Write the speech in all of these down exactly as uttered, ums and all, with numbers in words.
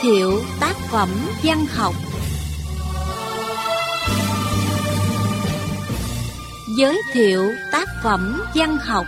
thiệu tác phẩm văn học. Giới thiệu tác phẩm văn học.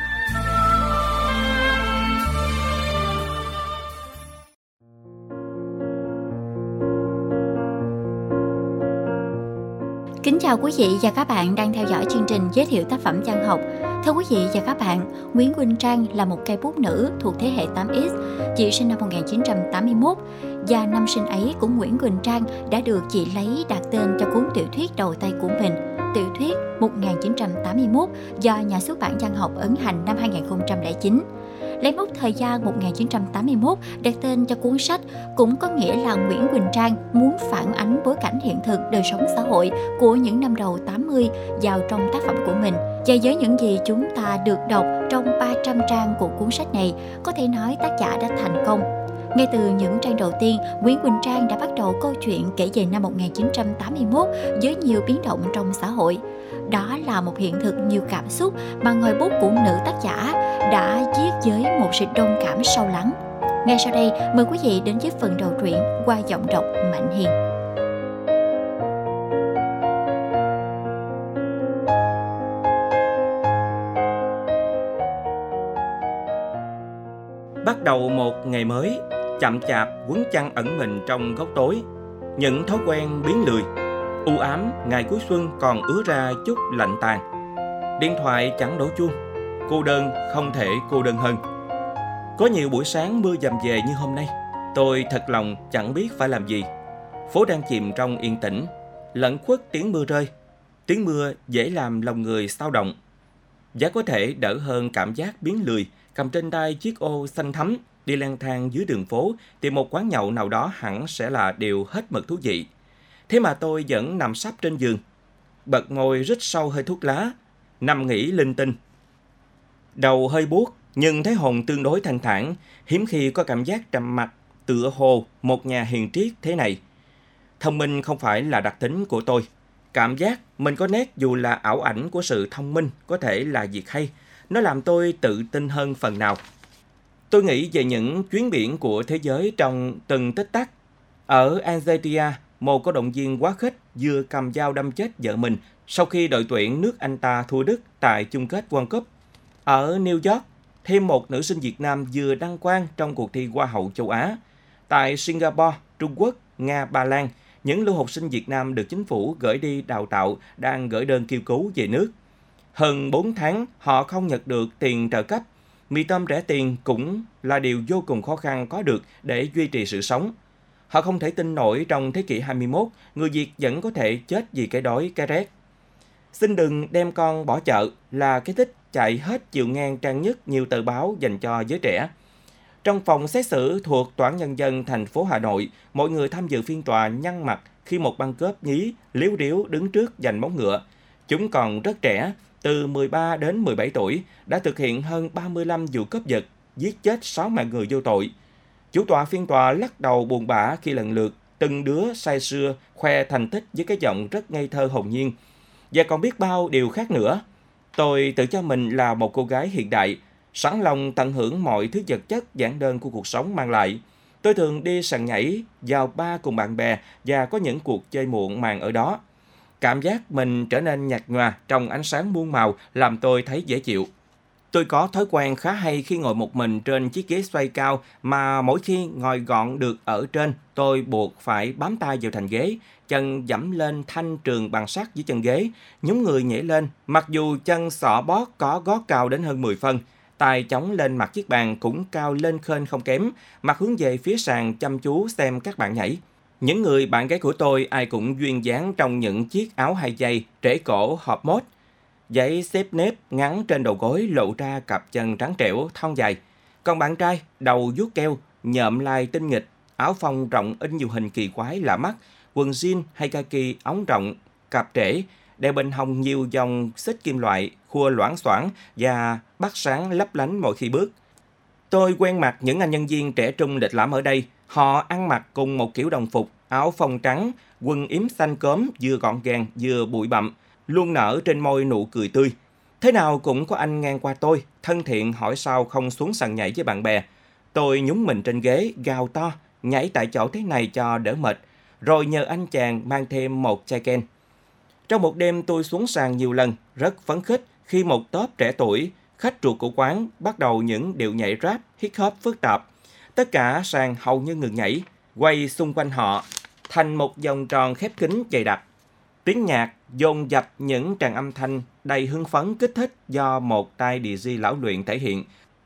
Kính chào quý vị và các bạn đang theo dõi chương trình giới thiệu tác phẩm văn học. Thưa quý vị và các bạn, Nguyễn Quỳnh Trang là một cây bút nữ thuộc thế hệ tám ích. Chị sinh năm một nghìn chín trăm tám mươi mốt và năm sinh ấy của Nguyễn Quỳnh Trang đã được chị lấy đặt tên cho cuốn tiểu thuyết đầu tay của mình, tiểu thuyết một nghìn chín trăm tám mươi mốt do nhà xuất bản Văn học ấn hành năm hai nghìn không trăm lẻ chín. Lấy mốc thời gian một nghìn chín trăm tám mươi mốt đặt tên cho cuốn sách cũng có nghĩa là Nguyễn Quỳnh Trang muốn phản ánh bối cảnh hiện thực đời sống xã hội của những năm đầu tám mươi vào trong tác phẩm của mình. Và với những gì chúng ta được đọc trong ba trăm trang của cuốn sách này, có thể nói tác giả đã thành công. Ngay từ những trang đầu tiên, Nguyễn Quỳnh Trang đã bắt đầu câu chuyện kể về năm một nghìn chín trăm tám mươi mốt với nhiều biến động trong xã hội. Đó là một hiện thực nhiều cảm xúc mà ngòi bút của nữ tác giả đã viết với một sự đồng cảm sâu lắng. Ngay sau đây, mời quý vị đến với phần đầu truyện qua giọng đọc Mạnh Hiền. Bắt đầu một ngày mới, chậm chạp quấn chăn ẩn mình trong góc tối. Những thói quen biến lười. U ám ngày cuối xuân còn ứa ra chút lạnh tàn. Điện thoại chẳng đổ chuông. Cô đơn không thể cô đơn hơn. Có nhiều buổi sáng mưa dầm về như hôm nay. Tôi thật lòng chẳng biết phải làm gì. Phố đang chìm trong yên tĩnh, lẫn khuất tiếng mưa rơi. Tiếng mưa dễ làm lòng người xao động. Giá có thể đỡ hơn cảm giác biến lười, cầm trên tay chiếc ô xanh thắm, đi lang thang dưới đường phố, tìm một quán nhậu nào đó hẳn sẽ là điều hết mực thú vị. Thế mà tôi vẫn nằm sấp trên giường, bật môi rít sâu hơi thuốc lá, nằm nghĩ linh tinh. Đầu hơi buốt, nhưng thấy hồn tương đối thanh thản, hiếm khi có cảm giác trầm mặc, tựa hồ một nhà hiền triết thế này. Thông minh không phải là đặc tính của tôi. Cảm giác mình có nét dù là ảo ảnh của sự thông minh có thể là việc hay. Nó làm tôi tự tin hơn phần nào. Tôi nghĩ về những chuyến biển của thế giới trong từng tích tắc. Ở Algeria, một cổ động viên quá khích vừa cầm dao đâm chết vợ mình sau khi đội tuyển nước Anh ta thua Đức tại chung kết World Cup. Ở New York, thêm một nữ sinh Việt Nam vừa đăng quang trong cuộc thi Hoa hậu châu Á. Tại Singapore, Trung Quốc, Nga, Ba Lan, những lưu học sinh Việt Nam được chính phủ gửi đi đào tạo đang gửi đơn kêu cứu về nước. Hơn bốn tháng, họ không nhận được tiền trợ cấp. Mì tôm rẻ tiền cũng là điều vô cùng khó khăn có được để duy trì sự sống. Họ không thể tin nổi trong thế kỷ hai mươi mốt, người Việt vẫn có thể chết vì cái đói, cái rét. Xin đừng đem con bỏ chợ là cái tích chạy hết chiều ngang trang nhất nhiều tờ báo dành cho giới trẻ. Trong phòng xét xử thuộc Tòa án Nhân dân thành phố Hà Nội, mọi người tham dự phiên tòa nhăn mặt khi một băng cướp nhí liếu riếu đứng trước giành móng ngựa. Chúng còn rất trẻ, từ mười ba đến mười bảy tuổi, đã thực hiện hơn ba mươi lăm vụ cướp giật, giết chết sáu mạng người vô tội. Chủ tọa phiên tòa lắc đầu buồn bã khi lần lượt từng đứa say sưa khoe thành tích với cái giọng rất ngây thơ hồn nhiên. Và còn biết bao điều khác nữa. Tôi tự cho mình là một cô gái hiện đại, sẵn lòng tận hưởng mọi thứ vật chất giản đơn của cuộc sống mang lại. Tôi thường đi sàn nhảy, vào bar cùng bạn bè và có những cuộc chơi muộn màng ở đó. Cảm giác mình trở nên nhạt nhòa trong ánh sáng muôn màu làm tôi thấy dễ chịu. Tôi có thói quen khá hay khi ngồi một mình trên chiếc ghế xoay cao mà mỗi khi ngồi gọn được ở trên, tôi buộc phải bám tay vào thành ghế, chân dẫm lên thanh trường bằng sắt dưới chân ghế, nhún người nhảy lên, mặc dù chân xỏ bót có gót cao đến hơn mười phân. Tay chống lên mặt chiếc bàn cũng cao lên khênh không kém, mặt hướng về phía sàn chăm chú xem các bạn nhảy. Những người bạn gái của tôi ai cũng duyên dáng trong những chiếc áo hai dây, trễ cổ, hộp mốt. Giấy xếp nếp ngắn trên đầu gối lộ ra cặp chân trắng trẻo, thon dài. Còn bạn trai, đầu vuốt keo, nhợm lai tinh nghịch, áo phông rộng in nhiều hình kỳ quái lạ mắt, quần jean hay kaki ống rộng, cạp trễ, đeo bên hông nhiều dòng xích kim loại, khua loảng xoảng và bắt sáng lấp lánh mỗi khi bước. Tôi quen mặt những anh nhân viên trẻ trung lịch lãm ở đây. Họ ăn mặc cùng một kiểu đồng phục, áo phông trắng, quần yếm xanh cốm, vừa gọn gàng vừa bụi bặm, luôn nở trên môi nụ cười tươi. Thế nào cũng có anh ngang qua tôi, thân thiện hỏi sao không xuống sàn nhảy với bạn bè. Tôi nhúng mình trên ghế, gào to, nhảy tại chỗ thế này cho đỡ mệt, rồi nhờ anh chàng mang thêm một chai ken. Trong một đêm tôi xuống sàn nhiều lần, rất phấn khích khi một tốp trẻ tuổi, khách ruột của quán bắt đầu những điệu nhảy rap, hip hop phức tạp. Tất cả sàn hầu như ngừng nhảy, quay xung quanh họ thành một vòng tròn khép kín dày đặc. Tiếng nhạc dồn dập những tràng âm thanh đầy hưng phấn kích thích do một tay đê gi lão luyện thể hiện.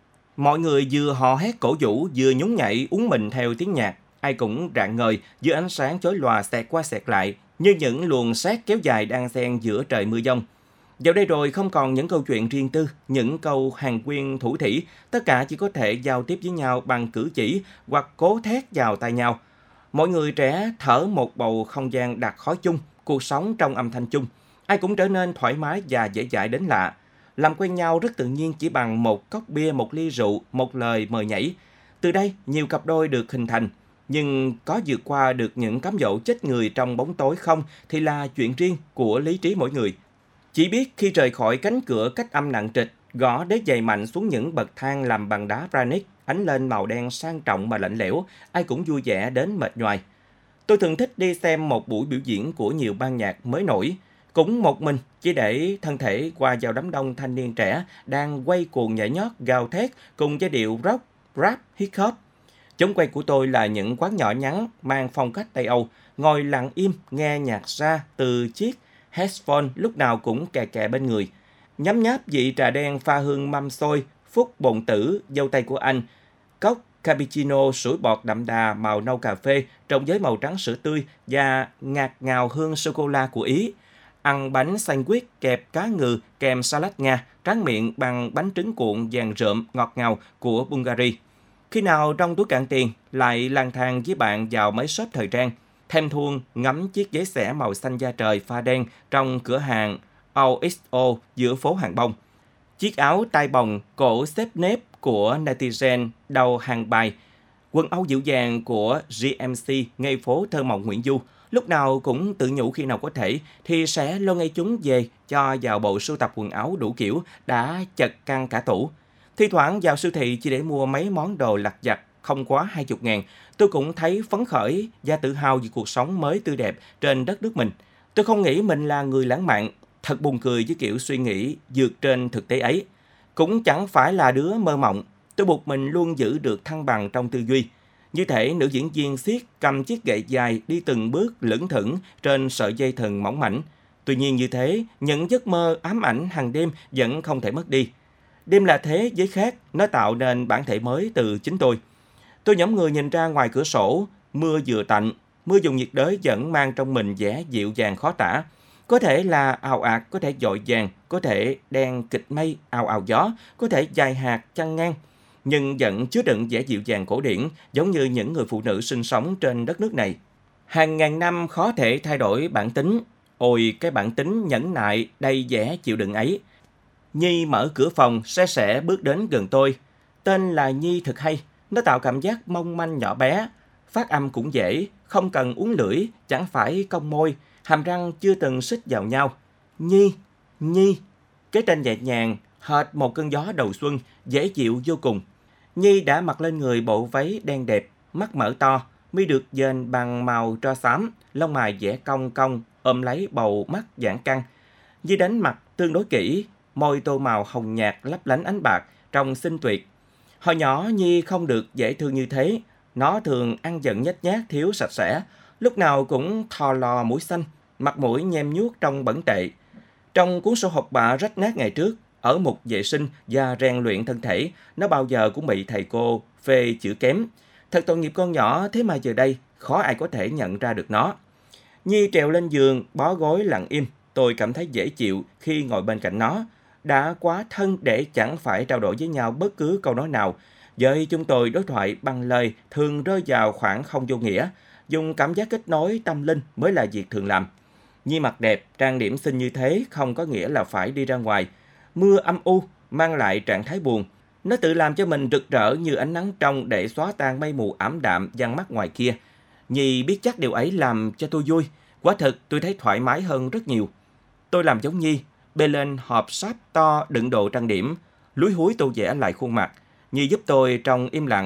Mọi người vừa hò hét cổ vũ vừa nhún nhảy uốn mình theo tiếng nhạc, ai cũng rạng ngời dưới ánh sáng chói lòa xẹt qua xẹt lại như những luồng sét kéo dài đan xen giữa trời mưa giông. Dạo đây rồi không còn những câu chuyện riêng tư, những câu hàng quyên thủ thỉ, tất cả chỉ có thể giao tiếp với nhau bằng cử chỉ hoặc cố thét vào tai nhau. Mọi người trẻ thở một bầu không gian đặc khói chung, cuộc sống trong âm thanh chung. Ai cũng trở nên thoải mái và dễ dãi đến lạ. Làm quen nhau rất tự nhiên chỉ bằng một cốc bia, một ly rượu, một lời mời nhảy. Từ đây, nhiều cặp đôi được hình thành. Nhưng có vượt qua được những cám dỗ chết người trong bóng tối không thì là chuyện riêng của lý trí mỗi người. Chỉ biết khi rời khỏi cánh cửa cách âm nặng trịch, gõ đế giày mạnh xuống những bậc thang làm bằng đá granite, ánh lên màu đen sang trọng mà lạnh lẽo, ai cũng vui vẻ đến mệt nhoài. Tôi thường thích đi xem một buổi biểu diễn của nhiều ban nhạc mới nổi, cũng một mình chỉ để thân thể qua vào đám đông thanh niên trẻ đang quay cuồng nhảy nhót, gào thét cùng giai điệu rock, rap, hip hop. Chống quay của tôi là những quán nhỏ nhắn mang phong cách Tây Âu, ngồi lặng im nghe nhạc ra từ chiếc headphone lúc nào cũng kè kè bên người. Nhấm nháp vị trà đen pha hương mâm xôi, phúc bồn tử, dâu tây của anh, cốc cappuccino sủi bọt đậm đà màu nâu cà phê trộn với màu trắng sữa tươi và ngạt ngào hương sô-cô-la của Ý. Ăn bánh sandwich kẹp cá ngừ kèm salad Nga, tráng miệng bằng bánh trứng cuộn vàng rợm ngọt ngào của Bulgaria. Khi nào trong túi cạn tiền, lại lang thang với bạn vào mấy shop thời trang, thèm thuồng ngắm chiếc giấy xẻ màu xanh da trời pha đen trong cửa hàng o ích o giữa phố Hàng Bông. Chiếc áo tai bồng cổ xếp nếp của netizen đầu hàng bài, quần áo dịu dàng của giê em xê ngay phố thơ mộng Nguyễn Du, lúc nào cũng tự nhủ khi nào có thể thì sẽ lôi ngay chúng về cho vào bộ sưu tập quần áo đủ kiểu đã chật căng cả tủ. Thi thoảng vào siêu thị chỉ để mua mấy món đồ lặt vặt không quá hai mươi ngàn, tôi cũng thấy phấn khởi và tự hào vì cuộc sống mới tươi đẹp trên đất nước mình. Tôi không nghĩ mình là người lãng mạn, thật buồn cười với kiểu suy nghĩ vượt trên thực tế ấy. Cũng chẳng phải là đứa mơ mộng, tôi buộc mình luôn giữ được thăng bằng trong tư duy. Như thể nữ diễn viên xiết cầm chiếc gậy dài đi từng bước lững thững trên sợi dây thừng mỏng mảnh. Tuy nhiên như thế, những giấc mơ ám ảnh hàng đêm vẫn không thể mất đi. Đêm là thế giới khác, nó tạo nên bản thể mới từ chính tôi. Tôi nhõm người nhìn ra ngoài cửa sổ, mưa vừa tạnh, mưa dùng nhiệt đới vẫn mang trong mình vẻ dịu dàng khó tả. Có thể là ào ạt, có thể dội vàng, có thể đen kịch mây, ào ào gió, có thể dài hạt chăn ngang. Nhưng vẫn chứa đựng vẻ dịu dàng cổ điển, giống như những người phụ nữ sinh sống trên đất nước này. Hàng ngàn năm khó thể thay đổi bản tính. Ôi, cái bản tính nhẫn nại, đầy vẻ chịu đựng ấy. Nhi mở cửa phòng, xe sẻ bước đến gần tôi. Tên là Nhi thật hay, nó tạo cảm giác mong manh nhỏ bé. Phát âm cũng dễ, không cần uốn lưỡi, chẳng phải cong môi, hàm răng chưa từng xích vào nhau. Nhi, Nhi, cái tên nhẹ nhàng, hệt một cơn gió đầu xuân, dễ chịu vô cùng. Nhi đã mặc lên người bộ váy đen đẹp, mắt mở to, mi được dền bằng màu tro xám, lông mày vẽ cong cong, ôm lấy bầu mắt giãn căng. Nhi đánh mặt tương đối kỹ, môi tô màu hồng nhạt lấp lánh ánh bạc, trông xinh tuyệt. Hồi nhỏ Nhi không được dễ thương như thế, nó thường ăn giận nhếch nhác thiếu sạch sẽ, lúc nào cũng thò lò mũi xanh, mặt mũi nhem nhuốc trông bẩn tệ. Trong cuốn sổ học bạ rách nát ngày trước, ở mục vệ sinh và rèn luyện thân thể, nó bao giờ cũng bị thầy cô phê chữ kém. Thật tội nghiệp con nhỏ, thế mà giờ đây khó ai có thể nhận ra được nó. Nhi trèo lên giường, bó gối lặng im. Tôi cảm thấy dễ chịu khi ngồi bên cạnh nó. Đã quá thân để chẳng phải trao đổi với nhau bất cứ câu nói nào. Với chúng tôi đối thoại bằng lời thường rơi vào khoảng không vô nghĩa. Dùng cảm giác kết nối tâm linh mới là việc thường làm. Nhi mặt đẹp, trang điểm xinh như thế không có nghĩa là phải đi ra ngoài. Mưa âm u mang lại trạng thái buồn. Nó tự làm cho mình rực rỡ như ánh nắng trong để xóa tan mây mù ảm đạm giăng mắt ngoài kia. Nhi biết chắc điều ấy làm cho tôi vui. Quả thật tôi thấy thoải mái hơn rất nhiều. Tôi làm giống Nhi, bê lên hộp sáp to đựng đồ trang điểm, lúi húi tô vẽ lại khuôn mặt. Nhi giúp tôi trong im lặng,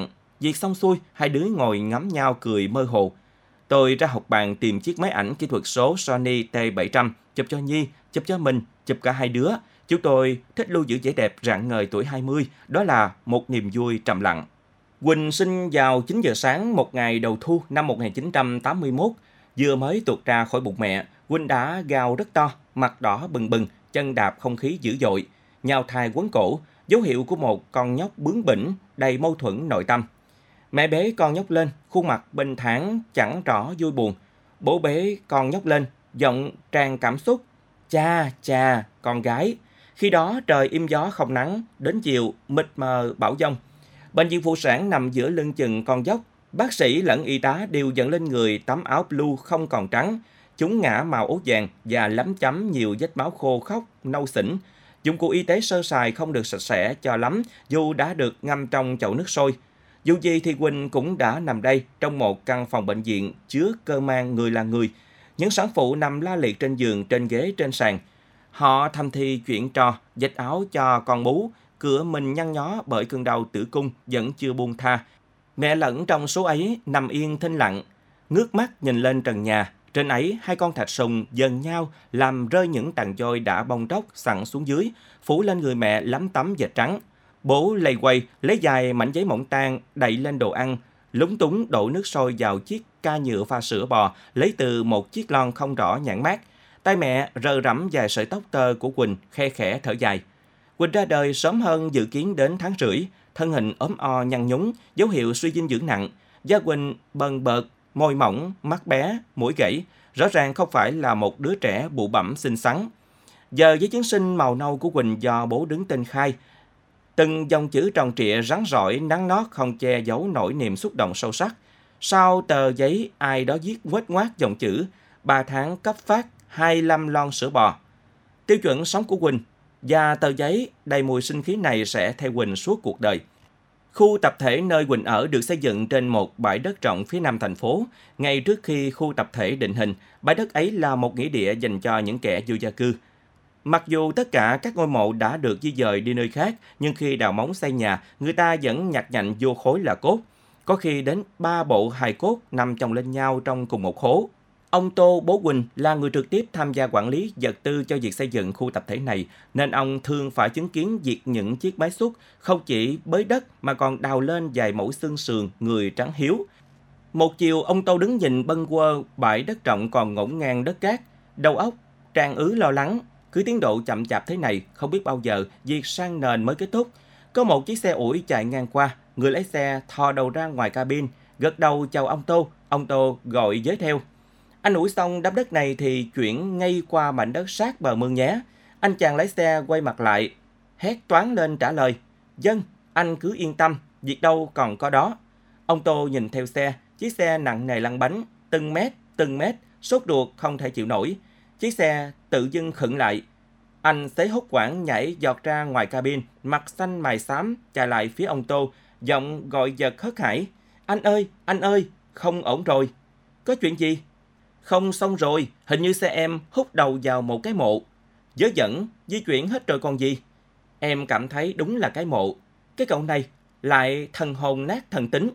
Việc xong xuôi, hai đứa ngồi ngắm nhau cười mơ hồ. Tôi ra học bàn tìm chiếc máy ảnh kỹ thuật số Sony T bảy trăm, chụp cho Nhi, chụp cho mình, chụp cả hai đứa. Chúng tôi thích lưu giữ vẻ đẹp rạng ngời tuổi hai mươi, đó là một niềm vui trầm lặng. Quỳnh sinh vào chín giờ sáng một ngày đầu thu năm một nghìn chín trăm tám mươi mốt. Vừa mới tuột ra khỏi bụng mẹ, Quỳnh đã gào rất to, mặt đỏ bừng bừng, chân đạp không khí dữ dội, nhào thai quấn cổ, dấu hiệu của một con nhóc bướng bỉnh, đầy mâu thuẫn nội tâm. Mẹ bế con nhóc lên, khuôn mặt bình thản, chẳng rõ vui buồn. Bố bế con nhóc lên, giọng tràn cảm xúc. Cha, cha, con gái. Khi đó trời im gió không nắng, đến chiều mịt mờ bão giông. Bệnh viện phụ sản nằm giữa lưng chừng con dốc. Bác sĩ lẫn y tá đều dẫn lên người tấm áo blue không còn trắng. Chúng ngã màu ố vàng và lấm chấm nhiều vết máu khô khốc, nâu xỉn. Dụng cụ y tế sơ sài không được sạch sẽ cho lắm, dù đã được ngâm trong chậu nước sôi. Dù gì thì Quỳnh cũng đã nằm đây trong một căn phòng bệnh viện chứa cơ man người là người. Những sản phụ nằm la liệt trên giường, trên ghế, trên sàn. Họ thầm thì chuyện trò, vạch áo cho con bú, cửa mình nhăn nhó bởi cơn đau tử cung vẫn chưa buông tha. Mẹ lẫn trong số ấy nằm yên thinh lặng, ngước mắt nhìn lên trần nhà. Trên ấy hai con thạch sùng dần nhau làm rơi những tàn vôi đã bong tróc sẵn xuống dưới, phủ lên người mẹ lấm tấm vệt trắng. Bố lầy quay lấy dài mảnh giấy mỏng tang đậy lên đồ ăn, lúng túng đổ nước sôi vào chiếc ca nhựa pha sữa bò lấy từ một chiếc lon không rõ nhãn mác. Tay mẹ rờ rẫm vài sợi tóc tơ của Quỳnh, khe khẽ thở dài. Quỳnh ra đời sớm hơn dự kiến đến tháng rưỡi, thân hình ốm o nhăn nhúm, dấu hiệu suy dinh dưỡng nặng. Da Quỳnh bần bợt, môi mỏng, mắt bé, mũi gãy, rõ ràng không phải là một đứa trẻ bụ bẫm xinh xắn. Giờ giấy chứng sinh màu nâu của Quỳnh do bố đứng tên khai. Từng dòng chữ tròn trịa rắn rỏi nắng nót không che giấu nỗi niềm xúc động sâu sắc. Sau tờ giấy ai đó viết quết ngoác dòng chữ ba tháng cấp phát hai mươi lăm lon sữa bò. Tiêu chuẩn sống của Quỳnh và tờ giấy đầy mùi sinh khí này sẽ theo Quỳnh suốt cuộc đời. Khu tập thể nơi Quỳnh ở được xây dựng trên một bãi đất rộng phía nam thành phố. Ngay trước khi khu tập thể định hình, bãi đất ấy là một nghĩa địa dành cho những kẻ vô gia cư. Mặc dù tất cả các ngôi mộ đã được di dời đi nơi khác, nhưng khi đào móng xây nhà, người ta vẫn nhặt nhạnh vô khối là cốt. Có khi đến ba bộ hài cốt nằm chồng lên nhau trong cùng một hố. Ông Tô, bố Quỳnh, là người trực tiếp tham gia quản lý vật tư cho việc xây dựng khu tập thể này, nên ông thường phải chứng kiến việc những chiếc máy xúc không chỉ bới đất mà còn đào lên vài mẫu xương sườn người trắng hiếu. Một chiều, ông Tô đứng nhìn bâng quơ bãi đất rộng còn ngổn ngang đất cát, đầu óc tràn ứ lo lắng. Cứ tiến độ chậm chạp thế này, không biết bao giờ việc sang nền mới kết thúc. Có một chiếc xe ủi chạy ngang qua, người lái xe thò đầu ra ngoài cabin, gật đầu chào ông Tô. Ông Tô gọi giới theo. Anh ủi xong đám đất này thì chuyển ngay qua mảnh đất sát bờ mương nhé. Anh chàng lái xe quay mặt lại, hét toáng lên trả lời. Dân, anh cứ yên tâm, việc đâu còn có đó. Ông Tô nhìn theo xe, chiếc xe nặng nề lăn bánh, từng mét, từng mét, sốt ruột không thể chịu nổi. Chiếc xe tự dưng khựng lại. Anh xế hốt hoảng nhảy giọt ra ngoài cabin, mặt xanh mày xám, chạy lại phía ông Tô, giọng gọi giật hớt hải. Anh ơi, anh ơi, không ổn rồi. Có chuyện gì? Không xong rồi, hình như xe em hút đầu vào một cái mộ. Dớ dẫn, di chuyển hết rồi còn gì. Em cảm thấy đúng là cái mộ. Cái cậu này lại thần hồn nát thần tính.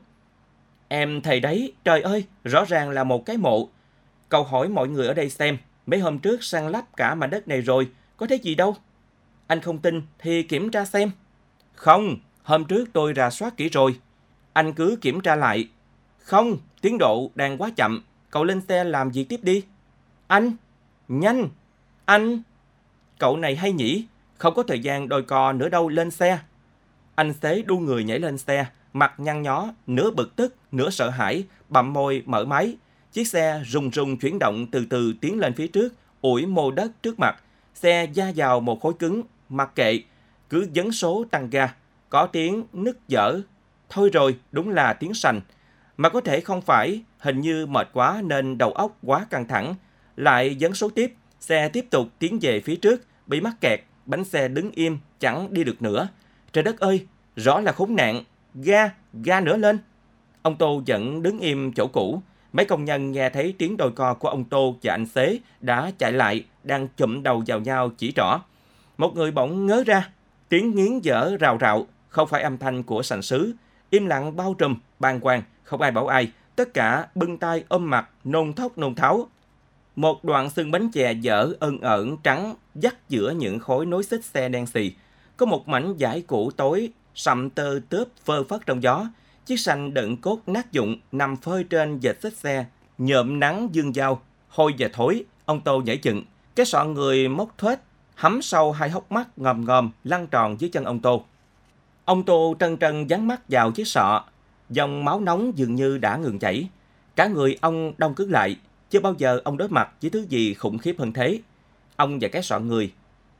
Em thầy đấy, trời ơi, rõ ràng là một cái mộ. Cậu hỏi mọi người ở đây xem, mấy hôm trước săn lấp cả mảnh đất này rồi, có thấy gì đâu. Anh không tin thì kiểm tra xem. Không, hôm trước tôi rà soát kỹ rồi. Anh cứ kiểm tra lại. Không, tiến độ đang quá chậm. Cậu lên xe làm việc tiếp đi. Anh, nhanh, anh. Cậu này hay nhỉ, không có thời gian đôi co nữa đâu, lên xe. Anh xế đu người nhảy lên xe, mặt nhăn nhó, nửa bực tức, nửa sợ hãi, bặm môi mở máy. Chiếc xe rùng rùng chuyển động từ từ tiến lên phía trước, ủi mô đất trước mặt. Xe va vào một khối cứng, mặc kệ, cứ dấn số tăng ga. Có tiếng nứt dở. Thôi rồi, đúng là tiếng sành. Mà có thể không phải, hình như mệt quá nên đầu óc quá căng thẳng. Lại dấn số tiếp, xe tiếp tục tiến về phía trước, bị mắc kẹt, bánh xe đứng im, chẳng đi được nữa. Trời đất ơi, rõ là khốn nạn, ga, ga nữa lên. Ông Tô vẫn đứng im chỗ cũ. Mấy công nhân nghe thấy tiếng đôi co của ông Tô và anh xế đã chạy lại, đang chụm đầu vào nhau chỉ trỏ. Một người bỗng ngớ ra, tiếng nghiến dở rào rạo, không phải âm thanh của sành sứ. Im lặng bao trùm, bàng hoàng, không ai bảo ai, tất cả bưng tay ôm mặt, nôn thốc nôn tháo. Một đoạn xương bánh chè dở ân ẩn trắng dắt giữa những khối nối xích xe đen xì. Có một mảnh vải cũ tối, sậm tơ tớp phơ phất trong gió. Chiếc sành đựng cốt nát dụng nằm phơi trên vệt xích xe, nhợm nắng dương dao, hôi và thối. Ông Tô nhảy dựng, cái sọ người móc thuếch, hắm sâu hai hốc mắt ngòm ngòm lăn tròn dưới chân ông Tô. Ông Tô trân trân dán mắt vào chiếc sọ, dòng máu nóng dường như đã ngừng chảy. Cả người ông đông cứng lại, chưa bao giờ ông đối mặt với thứ gì khủng khiếp hơn thế. Ông và cái sọ người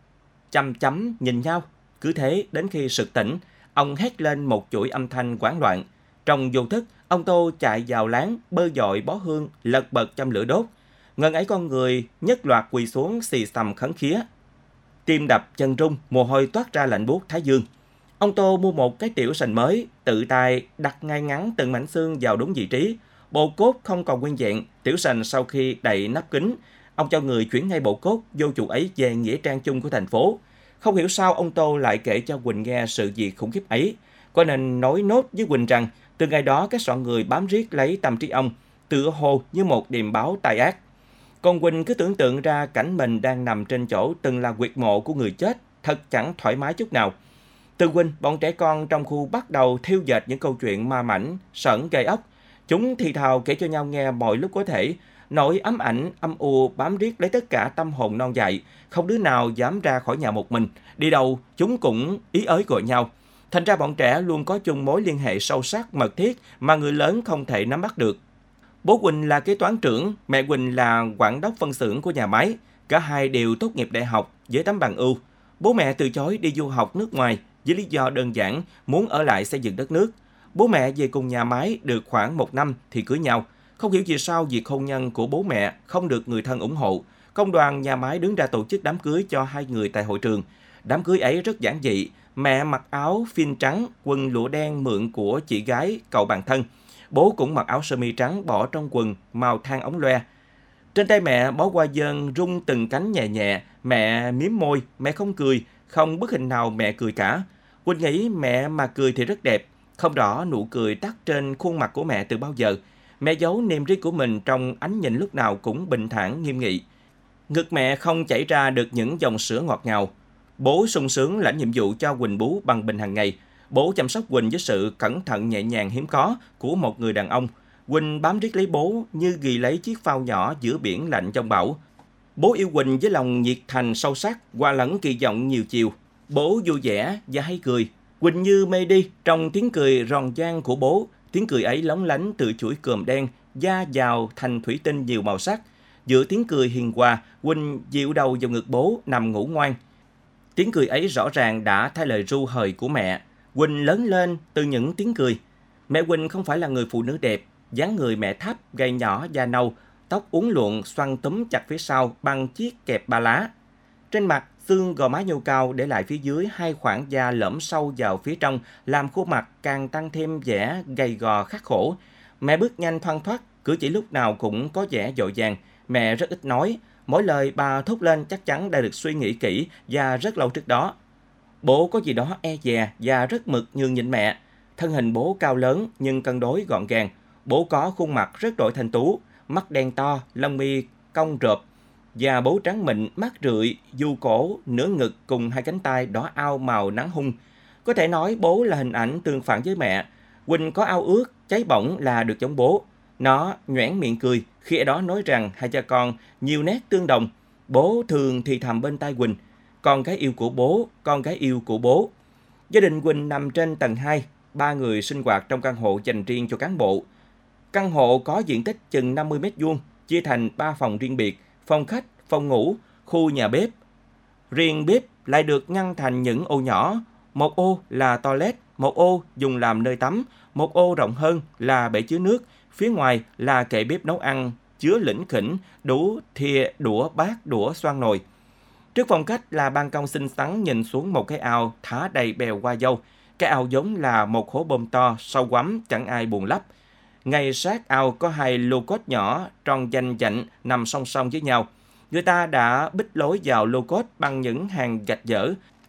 chăm chăm nhìn nhau, cứ thế đến khi sực tỉnh, ông hét lên một chuỗi âm thanh hoảng loạn. Trong vô thức, ông Tô chạy vào láng, bơ dội bó hương, lật bật châm lửa đốt. Ngần ấy con người nhất loạt quỳ xuống xì xầm khấn khía. Tim đập chân rung, mồ hôi toát ra lạnh buốt thái dương. Ông Tô mua một cái tiểu sành mới, tự tay đặt ngay ngắn từng mảnh xương vào đúng vị trí. Bộ cốt không còn nguyên vẹn, tiểu sành sau khi đậy nắp kính, ông cho người chuyển ngay bộ cốt vô chỗ ấy về nghĩa trang chung của thành phố. Không hiểu sao ông Tô lại kể cho Quỳnh nghe sự việc khủng khiếp ấy. Có nên nói nốt với Quỳnh rằng từ ngày đó cái sọ người bám riết lấy tâm trí ông, tựa hồ như một điềm báo tai ác. Còn Quỳnh cứ tưởng tượng ra cảnh mình đang nằm trên chỗ từng là huyệt mộ của người chết, thật chẳng thoải mái chút nào. Từ Quỳnh, bọn trẻ con trong khu bắt đầu thêu dệt những câu chuyện ma mảnh, sởn gai ốc. Chúng thì thào kể cho nhau nghe mọi lúc có thể. Nỗi ám ảnh, âm u bám riết lấy tất cả tâm hồn non dại. Không đứa nào dám ra khỏi nhà một mình. Đi đâu, chúng cũng ý ới gọi nhau. Thành ra bọn trẻ luôn có chung mối liên hệ sâu sắc, mật thiết mà người lớn không thể nắm bắt được. Bố Quỳnh là kế toán trưởng, mẹ Quỳnh là quản đốc phân xưởng của nhà máy. Cả hai đều tốt nghiệp đại học với tấm bằng ưu. Bố mẹ từ chối đi du học nước ngoài với lý do đơn giản muốn ở lại xây dựng đất nước. Bố mẹ về cùng nhà máy được khoảng một năm thì cưới nhau. Không hiểu vì sao việc hôn nhân của bố mẹ không được người thân ủng hộ. Công đoàn nhà máy đứng ra tổ chức đám cưới cho hai người tại hội trường. Đám cưới ấy rất giản dị. Mẹ mặc áo phin trắng, quần lụa đen mượn của chị gái cậu bạn thân. Bố cũng mặc áo sơ mi trắng bỏ trong quần màu than ống loe. Trên tay mẹ bó hoa dơn rung từng cánh nhẹ nhẹ. Mẹ miếm môi, mẹ không cười, không bức hình nào mẹ cười cả. Quỳnh nghĩ mẹ mà cười thì rất đẹp. Không rõ nụ cười tắt trên khuôn mặt của mẹ từ bao giờ. Mẹ giấu niềm riêng của mình trong ánh nhìn lúc nào cũng bình thản nghiêm nghị. Ngực mẹ không chảy ra được những dòng sữa ngọt ngào. Bố sung sướng lãnh nhiệm vụ cho Quỳnh bú bằng bình hàng ngày. Bố chăm sóc Quỳnh với sự cẩn thận nhẹ nhàng hiếm có của một người đàn ông. Quỳnh bám riết lấy bố như ghi lấy chiếc phao nhỏ giữa biển lạnh trong bão. Bố yêu Quỳnh với lòng nhiệt thành sâu sắc, hòa lẫn kỳ vọng nhiều chiều. Bố vui vẻ và hay cười. Quỳnh như mê đi trong tiếng cười ròn vang của bố. Tiếng cười ấy lóng lánh từ chuỗi cườm đen, da vào thành thủy tinh nhiều màu sắc. Giữa tiếng cười hiền hòa, Quỳnh dịu đầu vào ngực bố nằm ngủ ngoan. Tiếng cười ấy rõ ràng đã thay lời ru hời của mẹ. Quỳnh lớn lên từ những tiếng cười. Mẹ Quỳnh không phải là người phụ nữ đẹp, dáng người mẹ thấp, gầy nhỏ, da nâu, tóc uốn lượn xoăn túm chặt phía sau bằng chiếc kẹp ba lá. Trên mặt, xương gò má nhô cao để lại phía dưới hai khoảng da lõm sâu vào phía trong, làm khuôn mặt càng tăng thêm vẻ gầy gò khắc khổ. Mẹ bước nhanh thoăn thoắt, cử chỉ lúc nào cũng có vẻ dội vàng. Mẹ rất ít nói, mỗi lời bà thốt lên chắc chắn đã được suy nghĩ kỹ và rất lâu trước đó. Bố có gì đó e dè và rất mực nhường nhịn mẹ. Thân hình bố cao lớn nhưng cân đối gọn gàng. Bố có khuôn mặt rất đổi thanh tú, mắt đen to, lông mi cong rộp. Da bố trắng mịn, mắt rượi, du cổ, nửa ngực cùng hai cánh tay đỏ ao màu nắng hung. Có thể nói bố là hình ảnh tương phản với mẹ. Quỳnh có ao ước, cháy bỏng là được giống bố. Nó nhoẻn miệng cười khi ai đó nói rằng hai cha con nhiều nét tương đồng. Bố thường thì thầm bên tai Quỳnh, con gái yêu của bố, con gái yêu của bố. Gia đình Quỳnh nằm trên tầng hai, ba người sinh hoạt trong căn hộ dành riêng cho cán bộ. Căn hộ có diện tích chừng năm mươi mét vuông, chia thành ba phòng riêng biệt, phòng khách, phòng ngủ, khu nhà bếp. Riêng bếp lại được ngăn thành những ô nhỏ, một ô là toilet, một ô dùng làm nơi tắm, một ô rộng hơn là bể chứa nước, phía ngoài là kệ bếp nấu ăn, chứa lỉnh khỉnh, đủ thìa, đũa, bát, đũa, xoan nồi. Trước phòng khách là ban công xinh xắn nhìn xuống một cái ao thả đầy bèo hoa dâu. Cái ao giống là một hố bơm to, sâu quắm, chẳng ai buồn lấp. Ngay sát ao có hai lô cốt nhỏ, tròn dành dạnh, nằm song song với nhau. Người ta đã bích lối vào lô cốt bằng những hàng gạch dở.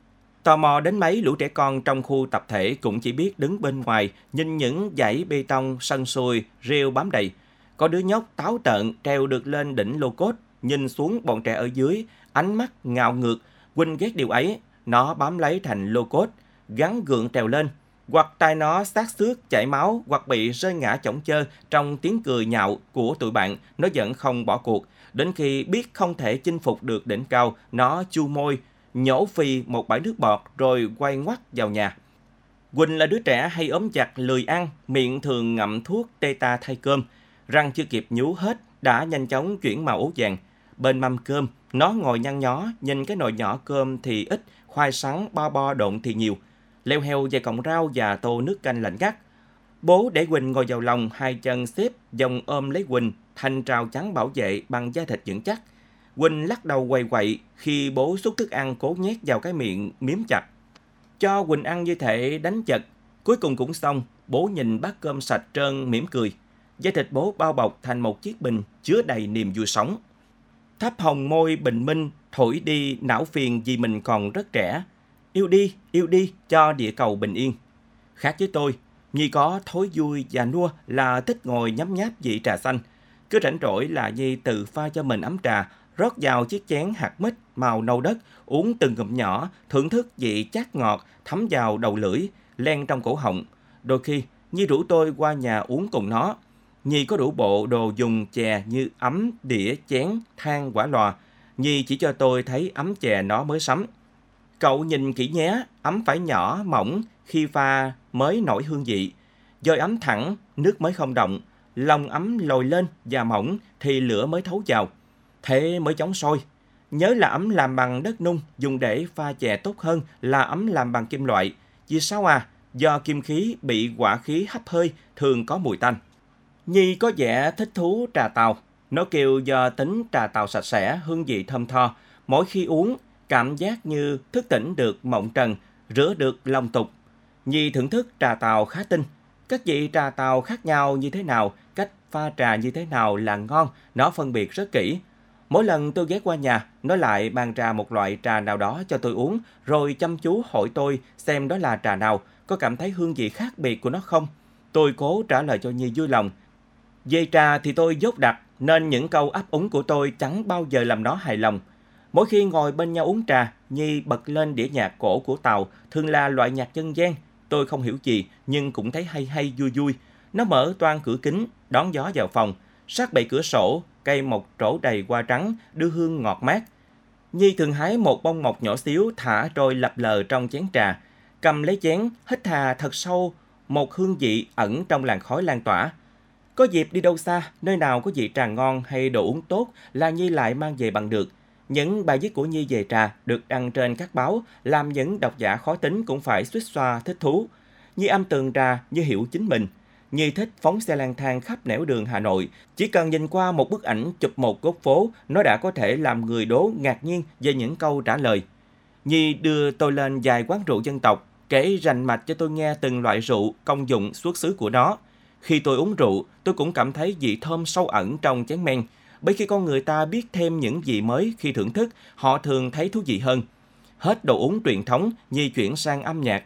Tò mò đến mấy, lũ trẻ con trong khu tập thể cũng chỉ biết đứng bên ngoài, nhìn những dãy bê tông sân sùi, rêu bám đầy. Có đứa nhóc táo tợn treo được lên đỉnh lô cốt, nhìn xuống bọn trẻ ở dưới, ánh mắt ngạo ngược. Huynh ghét điều ấy, nó bám lấy thành lô cốt, gắn gượng trèo lên. Hoặc tai nó xát xước, chảy máu, hoặc bị rơi ngã chỏng chơ trong tiếng cười nhạo của tụi bạn, nó vẫn không bỏ cuộc. Đến khi biết không thể chinh phục được đỉnh cao, nó chu môi, nhổ phì một bãi nước bọt rồi quay ngoắt vào nhà. Quỳnh là đứa trẻ hay ốm chặt, lười ăn, miệng thường ngậm thuốc tê ta thay cơm. Răng chưa kịp nhú hết, đã nhanh chóng chuyển màu ố vàng. Bên mâm cơm, nó ngồi nhăn nhó, nhìn cái nồi nhỏ cơm thì ít, khoai sắn bo bo độn thì nhiều. Leo heo vài cọng rau và tô nước canh lạnh gắt. Bố để Quỳnh ngồi vào lòng, hai chân xếp vòng ôm lấy Quỳnh, thành rào chắn bảo vệ bằng da thịt vững chắc. Quỳnh lắc đầu quầy quậy khi bố xúc thức ăn cố nhét vào cái miệng miếm chặt. Cho Quỳnh ăn như thể đánh chật. Cuối cùng cũng xong, bố nhìn bát cơm sạch trơn mỉm cười. Da thịt bố bao bọc thành một chiếc bình chứa đầy niềm vui sống. Thắp hồng môi bình minh, thổi đi não phiền vì mình còn rất trẻ. Yêu đi, yêu đi cho địa cầu bình yên. Khác với tôi, Nhi có thói vui và nua là thích ngồi nhấm nháp vị trà xanh. Cứ rảnh rỗi là Nhi tự pha cho mình ấm trà, rót vào chiếc chén hạt mít màu nâu đất, uống từng ngụm nhỏ, thưởng thức vị chát ngọt thấm vào đầu lưỡi, len trong cổ họng. Đôi khi, Nhi rủ tôi qua nhà uống cùng nó. Nhi có đủ bộ đồ dùng chè như ấm, đĩa, chén, than, quả lò. Nhi chỉ cho tôi thấy ấm chè nó mới sắm. Cậu nhìn kỹ nhé, ấm phải nhỏ, mỏng, khi pha mới nổi hương vị. Dôi ấm thẳng, nước mới không động. Lòng ấm lồi lên và mỏng thì lửa mới thấu vào. Thế mới chóng sôi. Nhớ là ấm làm bằng đất nung, dùng để pha chè tốt hơn là ấm làm bằng kim loại. Vì sao à? Do kim khí bị hỏa khí hấp hơi, thường có mùi tanh. Nhi có vẻ thích thú trà tàu. Nó kêu do tính trà tàu sạch sẽ, hương vị thơm tho. Mỗi khi uống, cảm giác như thức tỉnh được mộng trần, rửa được lòng tục. Nhi thưởng thức trà tàu khá tinh. Các vị trà tàu khác nhau như thế nào, cách pha trà như thế nào là ngon, nó phân biệt rất kỹ. Mỗi lần tôi ghé qua nhà, nó lại bàn trà một loại trà nào đó cho tôi uống, rồi chăm chú hỏi tôi xem đó là trà nào, có cảm thấy hương vị khác biệt của nó không. Tôi cố trả lời cho Nhi vui lòng. Về trà thì tôi dốt đặc, nên những câu ấp úng của tôi chẳng bao giờ làm nó hài lòng. Mỗi khi ngồi bên nhau uống trà, Nhi bật lên đĩa nhạc cổ của Tàu, thường là loại nhạc dân gian. Tôi không hiểu gì, nhưng cũng thấy hay hay vui vui. Nó mở toang cửa kính, đón gió vào phòng. Sát bệ cửa sổ, cây mộc trổ đầy hoa trắng, đưa hương ngọt mát. Nhi thường hái một bông mộc nhỏ xíu, thả trôi lập lờ trong chén trà. Cầm lấy chén, hít hà thật sâu, một hương vị ẩn trong làn khói lan tỏa. Có dịp đi đâu xa, nơi nào có vị trà ngon hay đồ uống tốt là Nhi lại mang về bằng được. Những bài viết của Nhi về trà được đăng trên các báo, làm những độc giả khó tính cũng phải xuýt xoa thích thú. Nhi âm tường trà như hiểu chính mình. Nhi thích phóng xe lang thang khắp nẻo đường Hà Nội. Chỉ cần nhìn qua một bức ảnh chụp một góc phố, nó đã có thể làm người đố ngạc nhiên về những câu trả lời. Nhi đưa tôi lên vài quán rượu dân tộc, kể rành mạch cho tôi nghe từng loại rượu, công dụng, xuất xứ của nó. Khi tôi uống rượu, tôi cũng cảm thấy vị thơm sâu ẩn trong chén men. Bởi khi con người ta biết thêm những gì mới khi thưởng thức, họ thường thấy thú vị hơn. Hết đồ uống truyền thống, Nhi chuyển sang âm nhạc.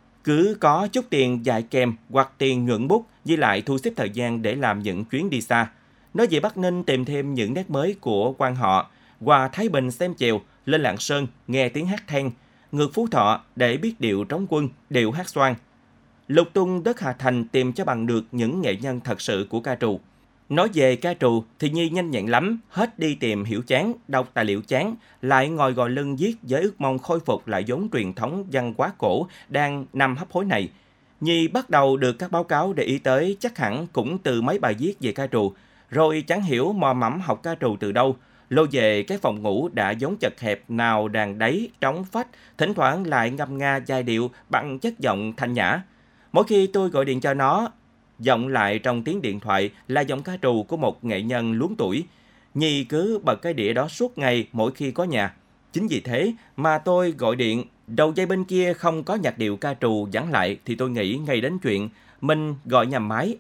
Cứ có chút tiền dạy kèm hoặc tiền nhuận bút, với lại thu xếp thời gian để làm những chuyến đi xa. Nói về Bắc Ninh tìm thêm những nét mới của quan họ, qua Thái Bình xem chèo, lên Lạng Sơn nghe tiếng hát then, ngược Phú Thọ để biết điệu trống quân, điệu hát xoan. Lục tung đất Hà Thành tìm cho bằng được những nghệ nhân thật sự của ca trù. Nói về ca trù thì Nhi nhanh nhẹn lắm, hết đi tìm hiểu chán, đọc tài liệu chán, lại ngồi gò lưng viết với ước mong khôi phục lại vốn truyền thống văn hóa cổ đang nằm hấp hối này. Nhi bắt đầu được các báo cáo để ý tới chắc hẳn cũng từ mấy bài viết về ca trù, rồi chẳng hiểu mò mẫm học ca trù từ đâu, lôi về cái phòng ngủ đã giống chật hẹp nào đàn đáy, trống phách, thỉnh thoảng lại ngâm nga giai điệu bằng chất giọng thanh nhã. Mỗi khi tôi gọi điện cho nó, giọng lại trong tiếng điện thoại là giọng ca trù của một nghệ nhân luống tuổi. Nhi cứ bật cái đĩa đó suốt ngày mỗi khi có nhà. Chính vì thế mà tôi gọi điện, đầu dây bên kia không có nhạc điệu ca trù vẳng lại thì tôi nghĩ ngay đến chuyện mình gọi nhầm máy.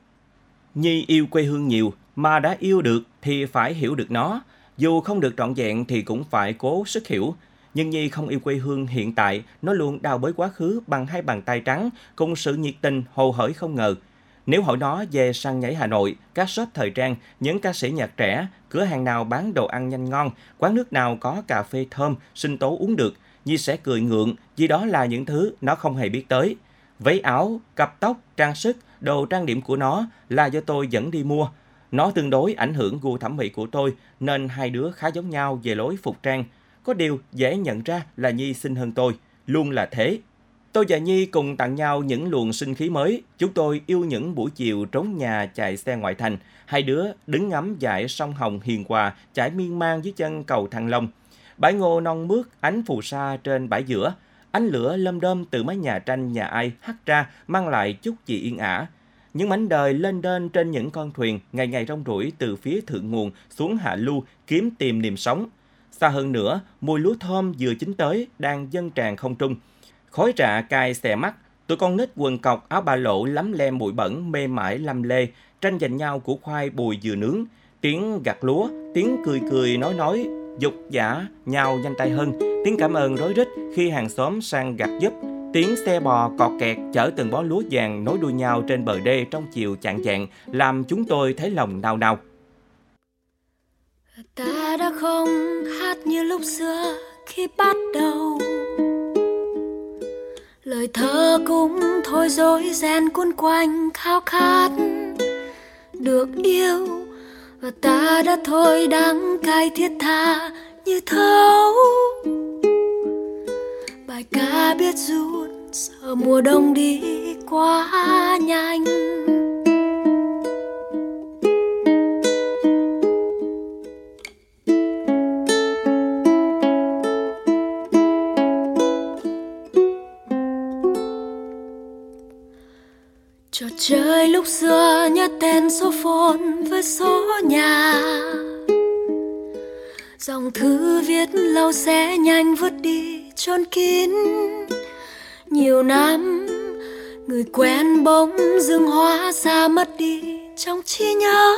Nhi yêu quê hương nhiều, mà đã yêu được thì phải hiểu được nó. Dù không được trọn vẹn thì cũng phải cố sức hiểu. Nhưng Nhi không yêu quê hương hiện tại, nó luôn đào bới quá khứ bằng hai bàn tay trắng, cùng sự nhiệt tình, hồ hởi không ngờ. Nếu hỏi nó về săn nhảy Hà Nội, các shop thời trang, những ca sĩ nhạc trẻ, cửa hàng nào bán đồ ăn nhanh ngon, quán nước nào có cà phê thơm, sinh tố uống được, Nhi sẽ cười ngượng vì đó là những thứ nó không hề biết tới. Váy áo, cặp tóc, trang sức, đồ trang điểm của nó là do tôi dẫn đi mua. Nó tương đối ảnh hưởng gu thẩm mỹ của tôi nên hai đứa khá giống nhau về lối phục trang. Có điều dễ nhận ra là Nhi xinh hơn tôi, luôn là thế. Tôi và Nhi cùng tặng nhau những luồng sinh khí mới. Chúng tôi yêu những buổi chiều trốn nhà chạy xe ngoại thành. Hai đứa đứng ngắm dải sông Hồng hiền hòa chảy miên man dưới chân cầu Thăng Long. Bãi ngô non mướt, ánh phù sa trên bãi giữa. Ánh lửa lâm đơm từ mái nhà tranh nhà ai hắt ra mang lại chút gì yên ả. Những mảnh đời lên đên trên những con thuyền ngày ngày rong ruổi từ phía thượng nguồn xuống hạ lưu kiếm tìm niềm sống. Xa hơn nữa, mùi lúa thơm vừa chín tới đang dâng tràn không trung. Khói rạ cay xè mắt, tụi con nít quần cọc áo ba lỗ lấm lem bụi bẩn mê mải lăm lê, tranh giành nhau củ khoai bùi dừa nướng, tiếng gặt lúa, tiếng cười cười nói nói, dục giả nhau nhanh tay hơn, tiếng cảm ơn rối rít khi hàng xóm sang gặt giúp, tiếng xe bò cọt kẹt chở từng bó lúa vàng nối đuôi nhau trên bờ đê trong chiều chạng vạng làm chúng tôi thấy lòng nao nao. Ta đã không hát như lúc xưa khi bắt đầu, lời thơ cũng thôi dối ren cuốn quanh khao khát được yêu, và ta đã thôi đắng cay thiết tha như thấu. Bài ca biết rút sợ mùa đông đi quá nhanh. Trò chơi lúc xưa nhớ tên số phone với số nhà, dòng thư viết lâu sẽ nhanh vứt đi chôn kín. Nhiều năm người quen bỗng dưng hóa ra mất đi trong trí nhớ.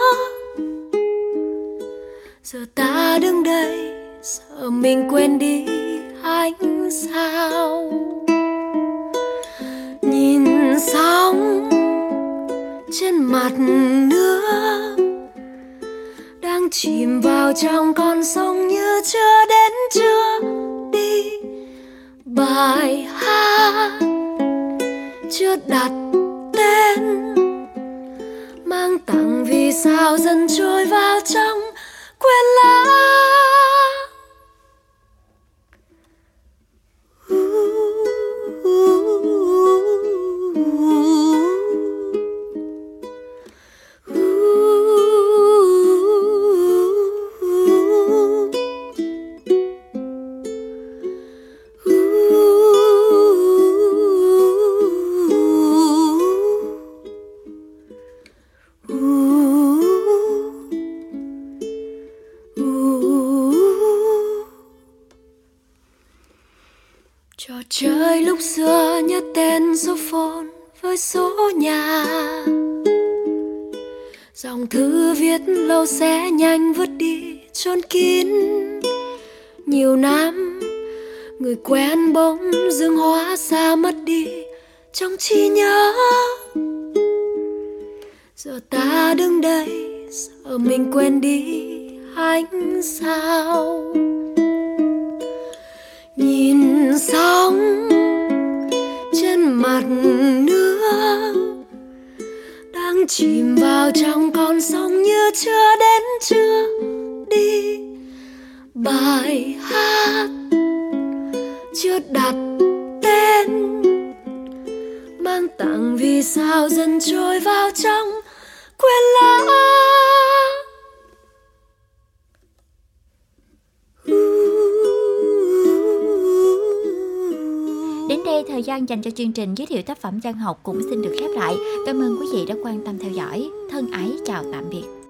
Giờ ta đứng đây sợ mình quên đi anh sao. Nhìn sóng trên mặt nước đang chìm vào trong con sông như chưa đến chưa đi. Bài hát chưa đặt tên mang tặng vì sao dần trôi vào trong quên lãng. Trò chơi lúc xưa nhớ tên số phone với số nhà, dòng thư viết lâu sẽ nhanh vứt đi chôn kín. Nhiều năm người quen bỗng dưng hóa ra mất đi trong trí nhớ. Giờ ta đứng đây sợ mình quên đi anh sao. Nhìn sóng trên mặt nước đang chìm vào trong con sông như chưa đến chưa đi. Bài hát chưa đặt tên mang tặng vì sao dần trôi vào trong quên lãng. Đến đây, thời gian dành cho chương trình giới thiệu tác phẩm văn học cũng xin được khép lại. Cảm ơn quý vị đã quan tâm theo dõi. Thân ái chào tạm biệt.